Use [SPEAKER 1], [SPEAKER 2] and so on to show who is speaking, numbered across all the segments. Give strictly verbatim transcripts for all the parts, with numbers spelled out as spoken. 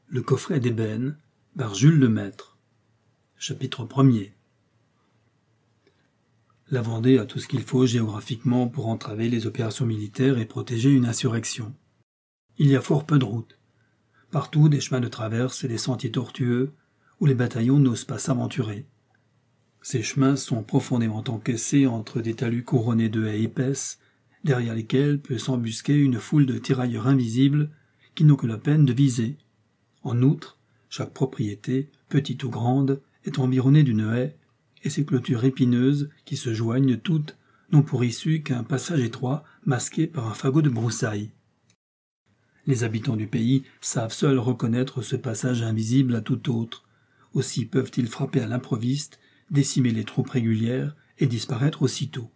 [SPEAKER 1] Le coffret d'ébène par Jules Lemaître. Chapitre premier. La Vendée a tout ce qu'il faut géographiquement pour entraver les opérations militaires et protéger une insurrection. Il y a fort peu de routes. Partout des chemins de traverse et des sentiers tortueux où les bataillons n'osent pas s'aventurer. Ces chemins sont profondément encaissés entre des talus couronnés de haies épaisses, derrière lesquels peut s'embusquer une foule de tirailleurs invisibles qui n'ont que la peine de viser. En outre, chaque propriété, petite ou grande, est environnée d'une haie, et ses clôtures épineuses, qui se joignent toutes, n'ont pour issue qu'un passage étroit masqué par un fagot de broussailles. Les habitants du pays savent seuls reconnaître ce passage invisible à tout autre, aussi peuvent-ils frapper à l'improviste, décimer les troupes régulières et disparaître aussitôt.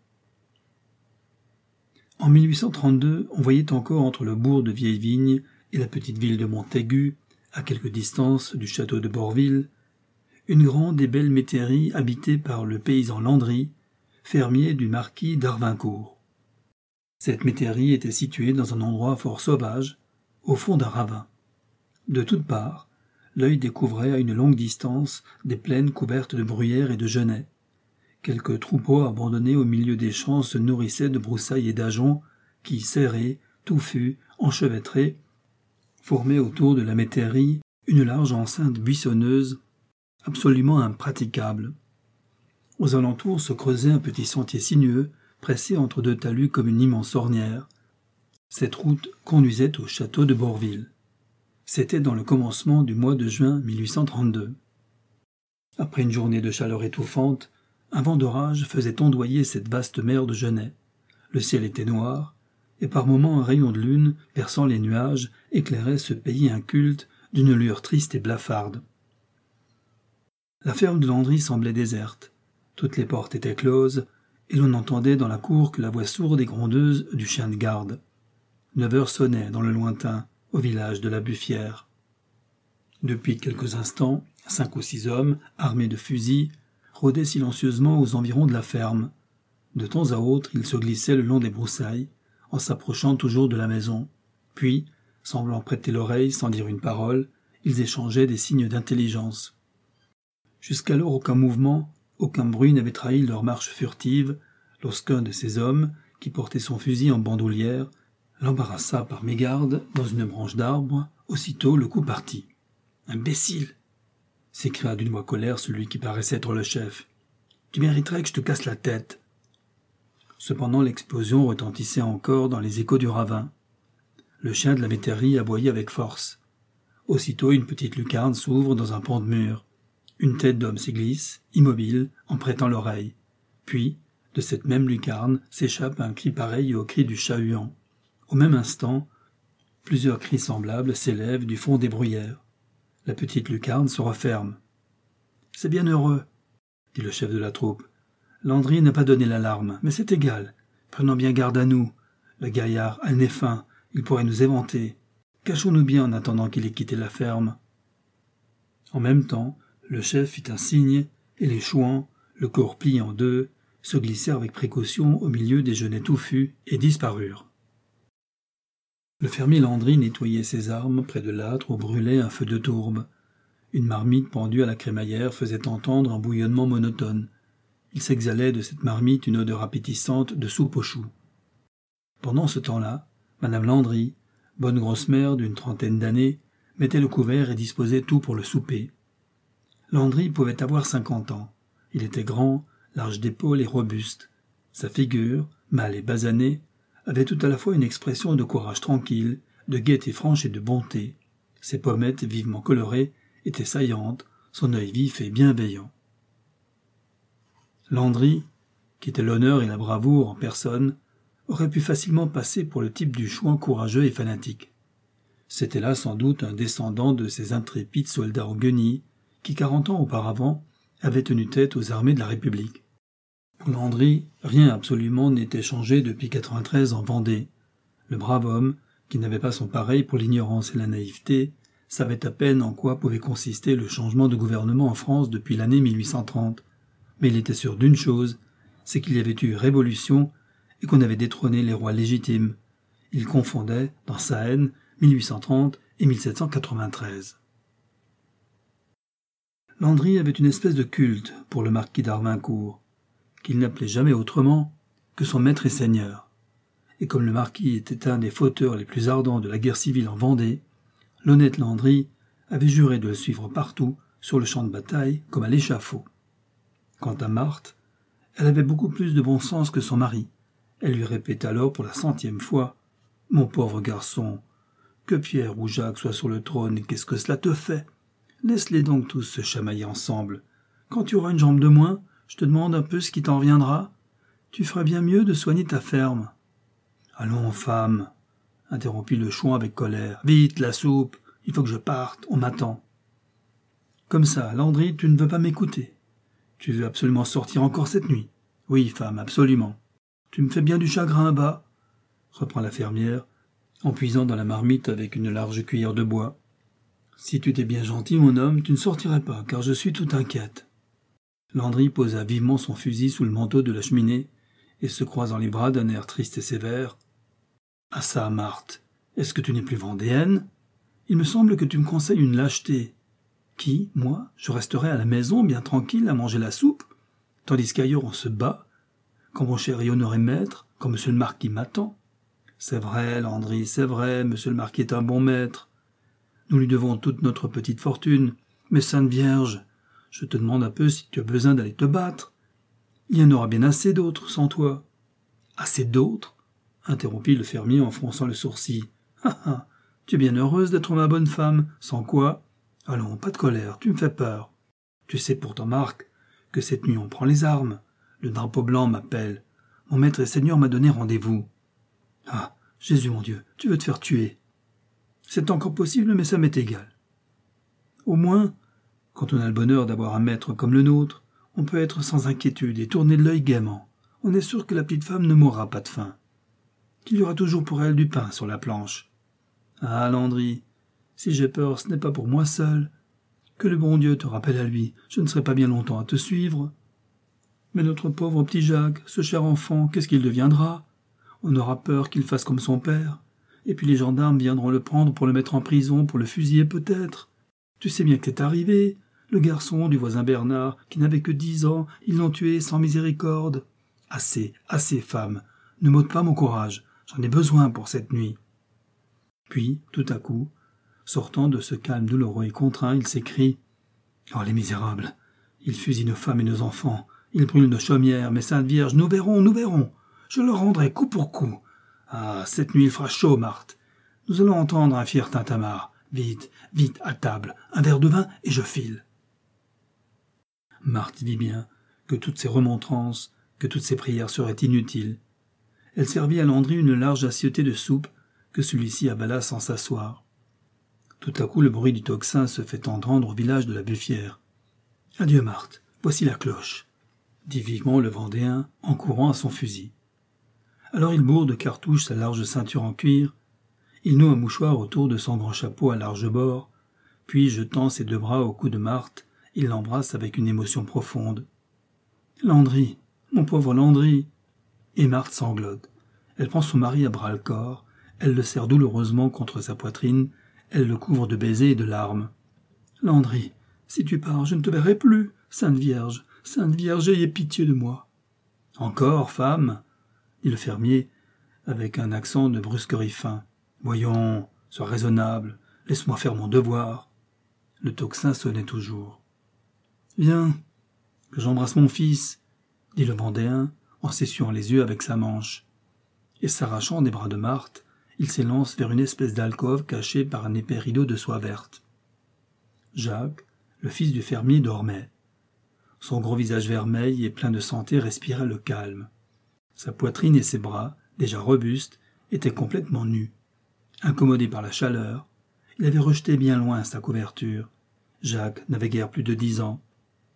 [SPEAKER 1] En mille huit cent trente-deux, on voyait encore entre le bourg de Vieille-Vigne et la petite ville de Montaigu, à quelque distance du château de Borville, une grande et belle métairie habitée par le paysan Landry, fermier du marquis d'Arvincourt. Cette métairie était située dans un endroit fort sauvage, au fond d'un ravin. De toutes parts, l'œil découvrait à une longue distance des plaines couvertes de bruyères et de genêts. Quelques troupeaux abandonnés au milieu des champs se nourrissaient de broussailles et d'ajoncs qui, serrés, touffus, enchevêtrés, formaient autour de la métairie une large enceinte buissonneuse absolument impraticable. Aux alentours se creusait un petit sentier sinueux, pressé entre deux talus comme une immense ornière. Cette route conduisait au château de Borville. C'était dans le commencement du mois de juin mille huit cent trente-deux. Après une journée de chaleur étouffante, un vent d'orage faisait ondoyer cette vaste mer de genêts. Le ciel était noir, et par moments un rayon de lune, perçant les nuages, éclairait ce pays inculte d'une lueur triste et blafarde. La ferme de Landry semblait déserte. Toutes les portes étaient closes, et l'on n'entendait dans la cour que la voix sourde et grondeuse du chien de garde. Neuf heures sonnaient dans le lointain, au village de la Buffière. Depuis quelques instants, cinq ou six hommes, armés de fusils, rôdaient silencieusement aux environs de la ferme. De temps à autre, ils se glissaient le long des broussailles, en s'approchant toujours de la maison. Puis, semblant prêter l'oreille sans dire une parole, ils échangeaient des signes d'intelligence. Jusqu'alors, aucun mouvement, aucun bruit n'avait trahi leur marche furtive, lorsqu'un de ces hommes, qui portait son fusil en bandoulière, l'embarrassa par mégarde dans une branche d'arbre. Aussitôt, le coup partit. « Imbécile !» s'écria d'une voix colère celui qui paraissait être le chef. « Tu mériterais que je te casse la tête !» Cependant, l'explosion retentissait encore dans les échos du ravin. Le chien de la métairie aboyait avec force. Aussitôt, une petite lucarne s'ouvre dans un pan de mur. Une tête d'homme s'y glisse, immobile, en prêtant l'oreille. Puis, de cette même lucarne, s'échappe un cri pareil au cri du chat huant. Au même instant, plusieurs cris semblables s'élèvent du fond des bruyères. La petite lucarne se referme. « C'est bien heureux, » dit le chef de la troupe. « Landry n'a pas donné l'alarme, mais c'est égal. Prenons bien garde à nous. Le gaillard a le nez fin, il pourrait nous éventer. Cachons-nous bien en attendant qu'il ait quitté la ferme. » En même temps, le chef fit un signe, et les chouans, le corps plié en deux, se glissèrent avec précaution au milieu des genêts touffus et disparurent. Le fermier Landry nettoyait ses armes près de l'âtre où brûlait un feu de tourbe. Une marmite pendue à la crémaillère faisait entendre un bouillonnement monotone. Il s'exhalait de cette marmite une odeur appétissante de soupe aux choux. Pendant ce temps-là, madame Landry, bonne grosse mère d'une trentaine d'années, mettait le couvert et disposait tout pour le souper. Landry pouvait avoir cinquante ans. Il était grand, large d'épaules et robuste. Sa figure, mâle et basanée, avait tout à la fois une expression de courage tranquille, de gaieté franche et de bonté. Ses pommettes vivement colorées étaient saillantes, son œil vif et bienveillant. Landry, qui était l'honneur et la bravoure en personne, aurait pu facilement passer pour le type du chouan courageux et fanatique. C'était là sans doute un descendant de ces intrépides soldats en guenilles qui, quarante ans auparavant, avaient tenu tête aux armées de la République. Pour Landry, rien absolument n'était changé depuis quatre-vingt-treize en Vendée. Le brave homme, qui n'avait pas son pareil pour l'ignorance et la naïveté, savait à peine en quoi pouvait consister le changement de gouvernement en France depuis l'année mille huit cent trente. Mais il était sûr d'une chose, c'est qu'il y avait eu révolution et qu'on avait détrôné les rois légitimes. Il confondait, dans sa haine, mille huit cent trente et mille sept cent quatre-vingt-treize. Landry avait une espèce de culte pour le marquis d'Harvincourt, qu'il n'appelait jamais autrement que son maître et seigneur. Et comme le marquis était un des fauteurs les plus ardents de la guerre civile en Vendée, l'honnête Landry avait juré de le suivre partout, sur le champ de bataille, comme à l'échafaud. Quant à Marthe, elle avait beaucoup plus de bon sens que son mari. Elle lui répétait alors pour la centième fois « Mon pauvre garçon, que Pierre ou Jacques soient sur le trône, qu'est-ce que cela te fait? Laisse-les donc tous se chamailler ensemble. Quand tu auras une jambe de moins, je te demande un peu ce qui t'en reviendra. Tu ferais bien mieux de soigner ta ferme. »« Allons, femme, » interrompit le chouan avec colère. « Vite, la soupe, il faut que je parte, on m'attend. »« Comme ça, Landry, tu ne veux pas m'écouter. Tu veux absolument sortir encore cette nuit. Oui, femme, absolument. Tu me fais bien du chagrin, bas, reprend la fermière, en puisant dans la marmite avec une large cuillère de bois. Si tu étais bien gentil, mon homme, tu ne sortirais pas, car je suis tout inquiète. Landry posa vivement son fusil sous le manteau de la cheminée et se croisant les bras d'un air triste et sévère. « Ah ça, Marthe, est-ce que tu n'es plus vendéenne? Il me semble que tu me conseilles une lâcheté. Qui, moi, je resterai à la maison bien tranquille à manger la soupe, tandis qu'ailleurs on se bat, quand mon cher et honoré maître, quand monsieur le marquis m'attend. C'est vrai, Landry, c'est vrai, monsieur le marquis est un bon maître. Nous lui devons toute notre petite fortune, mais Sainte Vierge, je te demande un peu si tu as besoin d'aller te battre. Il y en aura bien assez d'autres sans toi. »« Assez d'autres » interrompit le fermier en fronçant le sourcil. « Ah ah, tu es bien heureuse d'être ma bonne femme, sans quoi... Allons, pas de colère, tu me fais peur. Tu sais pourtant, Marc, que cette nuit on prend les armes. Le drapeau blanc m'appelle. Mon maître et seigneur m'a donné rendez-vous. Ah, Jésus mon Dieu, tu veux te faire tuer. C'est encore possible, mais ça m'est égal. Au moins, quand on a le bonheur d'avoir un maître comme le nôtre, on peut être sans inquiétude et tourner de l'œil gaiement. On est sûr que la petite femme ne mourra pas de faim. Qu'il y aura toujours pour elle du pain sur la planche. Ah, Landry, si j'ai peur, ce n'est pas pour moi seul. Que le bon Dieu te rappelle à lui, je ne serai pas bien longtemps à te suivre. Mais notre pauvre petit Jacques, ce cher enfant, qu'est-ce qu'il deviendra? On aura peur qu'il fasse comme son père. Et puis les gendarmes viendront le prendre pour le mettre en prison, pour le fusiller peut-être. Tu sais bien que c'est arrivé. Le garçon du voisin Bernard, qui n'avait que dix ans, ils l'ont tué sans miséricorde. Assez, assez, femme. Ne m'ôte pas mon courage. J'en ai besoin pour cette nuit. Puis, tout à coup, sortant de ce calme douloureux et contraint, il s'écrie « Oh, les misérables! Ils fusillent nos femmes et nos enfants. Ils brûlent nos chaumières, mes saintes vierges. Nous verrons, nous verrons. Je leur rendrai coup pour coup. Ah, cette nuit il fera chaud, Marthe. Nous allons entendre un fier tintamarre. Vite, vite, à table, un verre de vin et je file. » Marthe vit bien que toutes ces remontrances, que toutes ces prières seraient inutiles. Elle servit à Landry une large assiettée de soupe que celui-ci avala sans s'asseoir. Tout à coup, le bruit du tocsin se fait entendre au village de la Buffière. « Adieu, Marthe, voici la cloche », dit vivement le Vendéen en courant à son fusil. Alors il bourre de cartouches sa large ceinture en cuir, il noue un mouchoir autour de son grand chapeau à large bord, puis, jetant ses deux bras au cou de Marthe, il l'embrasse avec une émotion profonde. « Landry, mon pauvre Landry !» Et Marthe sanglote. Elle prend son mari à bras-le-corps, elle le serre douloureusement contre sa poitrine, elle le couvre de baisers et de larmes. « Landry, si tu pars, je ne te verrai plus, Sainte Vierge, Sainte Vierge, ayez pitié de moi. »« Encore, femme ?» dit le fermier, avec un accent de brusquerie fin. « Voyons, sois raisonnable, laisse-moi faire mon devoir. » Le tocsin sonnait toujours. « Viens, que j'embrasse mon fils, » dit le Vendéen, en s'essuyant les yeux avec sa manche. Et s'arrachant des bras de Marthe, il s'élance vers une espèce d'alcôve cachée par un épais rideau de soie verte. Jacques, le fils du fermier, dormait. Son gros visage vermeil et plein de santé respirait le calme. Sa poitrine et ses bras, déjà robustes, étaient complètement nus. Incommodé par la chaleur, il avait rejeté bien loin sa couverture. Jacques n'avait guère plus de dix ans.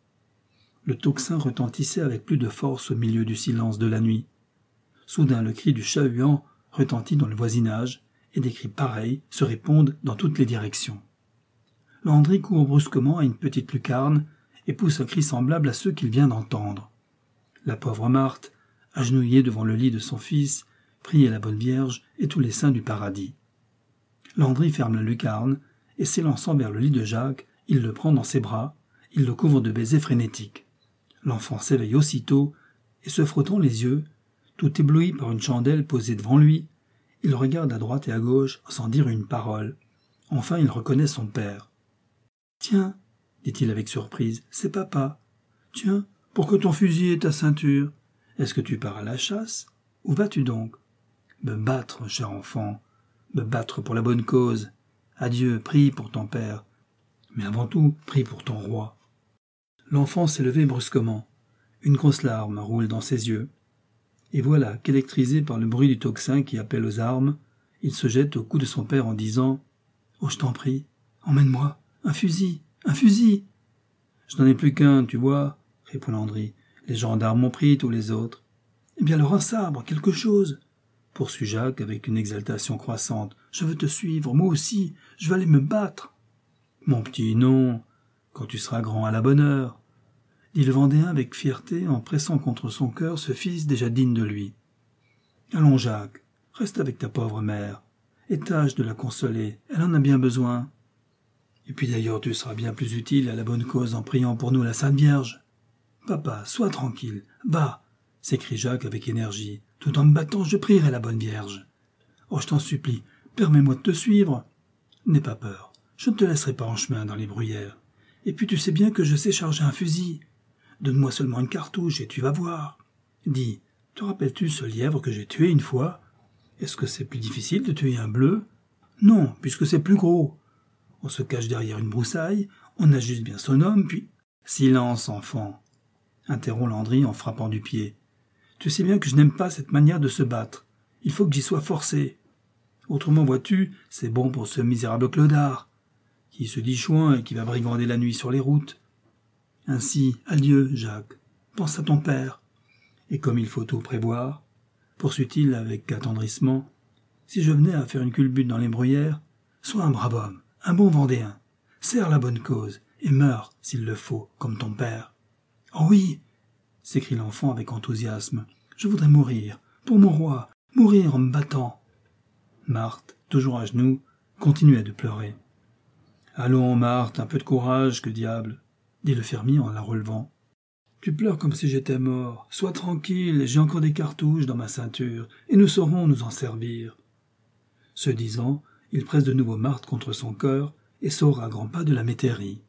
[SPEAKER 1] Le tocsin retentissait avec plus de force au milieu du silence de la nuit. Soudain, le cri du chat-huant retentit dans le voisinage, et des cris pareils se répondent dans toutes les directions. Landry court brusquement à une petite lucarne et pousse un cri semblable à ceux qu'il vient d'entendre. La pauvre Marthe, agenouillée devant le lit de son fils, priait la bonne Vierge et tous les saints du paradis. Landry ferme la lucarne, et s'élançant vers le lit de Jacques, il le prend dans ses bras, Il le couvre de baisers frénétiques. L'enfant s'éveille aussitôt, et se frottant les yeux, tout ébloui par une chandelle posée devant lui, il regarde à droite et à gauche sans dire une parole. Enfin il reconnaît son père. « Tiens, dit-il avec surprise, c'est papa. Tiens, pourquoi ton fusil et ta ceinture? Est-ce que tu pars à la chasse? Où vas-tu donc? Me battre, cher enfant, me battre pour la bonne cause. Adieu, prie pour ton père. Mais avant tout, prie pour ton roi. » L'enfant s'est levé brusquement. Une grosse larme roule dans ses yeux. Et voilà qu'électrisé par le bruit du tocsin qui appelle aux armes, il se jette au cou de son père en disant « Oh, je t'en prie, emmène-moi, un fusil, un fusil !»« Je n'en ai plus qu'un, tu vois, » répond Landry. « Les gendarmes m'ont pris, tous les autres. »« Eh bien alors un sabre, quelque chose !» poursuit Jacques avec une exaltation croissante. « Je veux te suivre, moi aussi, je veux aller me battre. »« Mon petit, non, quand tu seras grand à la bonne heure. » dit le Vendéen avec fierté en pressant contre son cœur ce fils déjà digne de lui. « Allons, Jacques, reste avec ta pauvre mère, et tâche de la consoler, elle en a bien besoin. Et puis d'ailleurs tu seras bien plus utile à la bonne cause en priant pour nous la Sainte Vierge. »« Papa, sois tranquille, va !» s'écrie Jacques avec énergie. « Tout en me battant, je prierai la bonne Vierge. Oh, je t'en supplie, permets-moi de te suivre. N'aie pas peur, je ne te laisserai pas en chemin dans les bruyères. Et puis tu sais bien que je sais charger un fusil. Donne-moi seulement une cartouche et tu vas voir. Dis, te rappelles-tu ce lièvre que j'ai tué une fois? Est-ce que c'est plus difficile de tuer un bleu? Non, puisque c'est plus gros. On se cache derrière une broussaille, on ajuste bien son homme, puis... »« Silence, enfant !» interrompt Landry en frappant du pied. « Tu sais bien que je n'aime pas cette manière de se battre. Il faut que j'y sois forcé. Autrement, vois-tu, c'est bon pour ce misérable clodard, qui se dit chouin et qui va brigander la nuit sur les routes. Ainsi, adieu, Jacques, pense à ton père. Et comme il faut tout prévoir, poursuit-il avec attendrissement, si je venais à faire une culbute dans les bruyères, sois un brave homme, un bon Vendéen, serre la bonne cause, et meurs, s'il le faut, comme ton père. »« Oh oui !» s'écrie l'enfant avec enthousiasme. « Je voudrais mourir, pour mon roi, mourir en me battant. » Marthe, toujours à genoux, continuait de pleurer. « Allons, Marthe, un peu de courage, que diable !» dit le fermier en la relevant. « Tu pleures comme si j'étais mort. Sois tranquille, j'ai encore des cartouches dans ma ceinture, et nous saurons nous en servir. » Ce disant, il presse de nouveau Marthe contre son cœur et sort à grands pas de la métairie.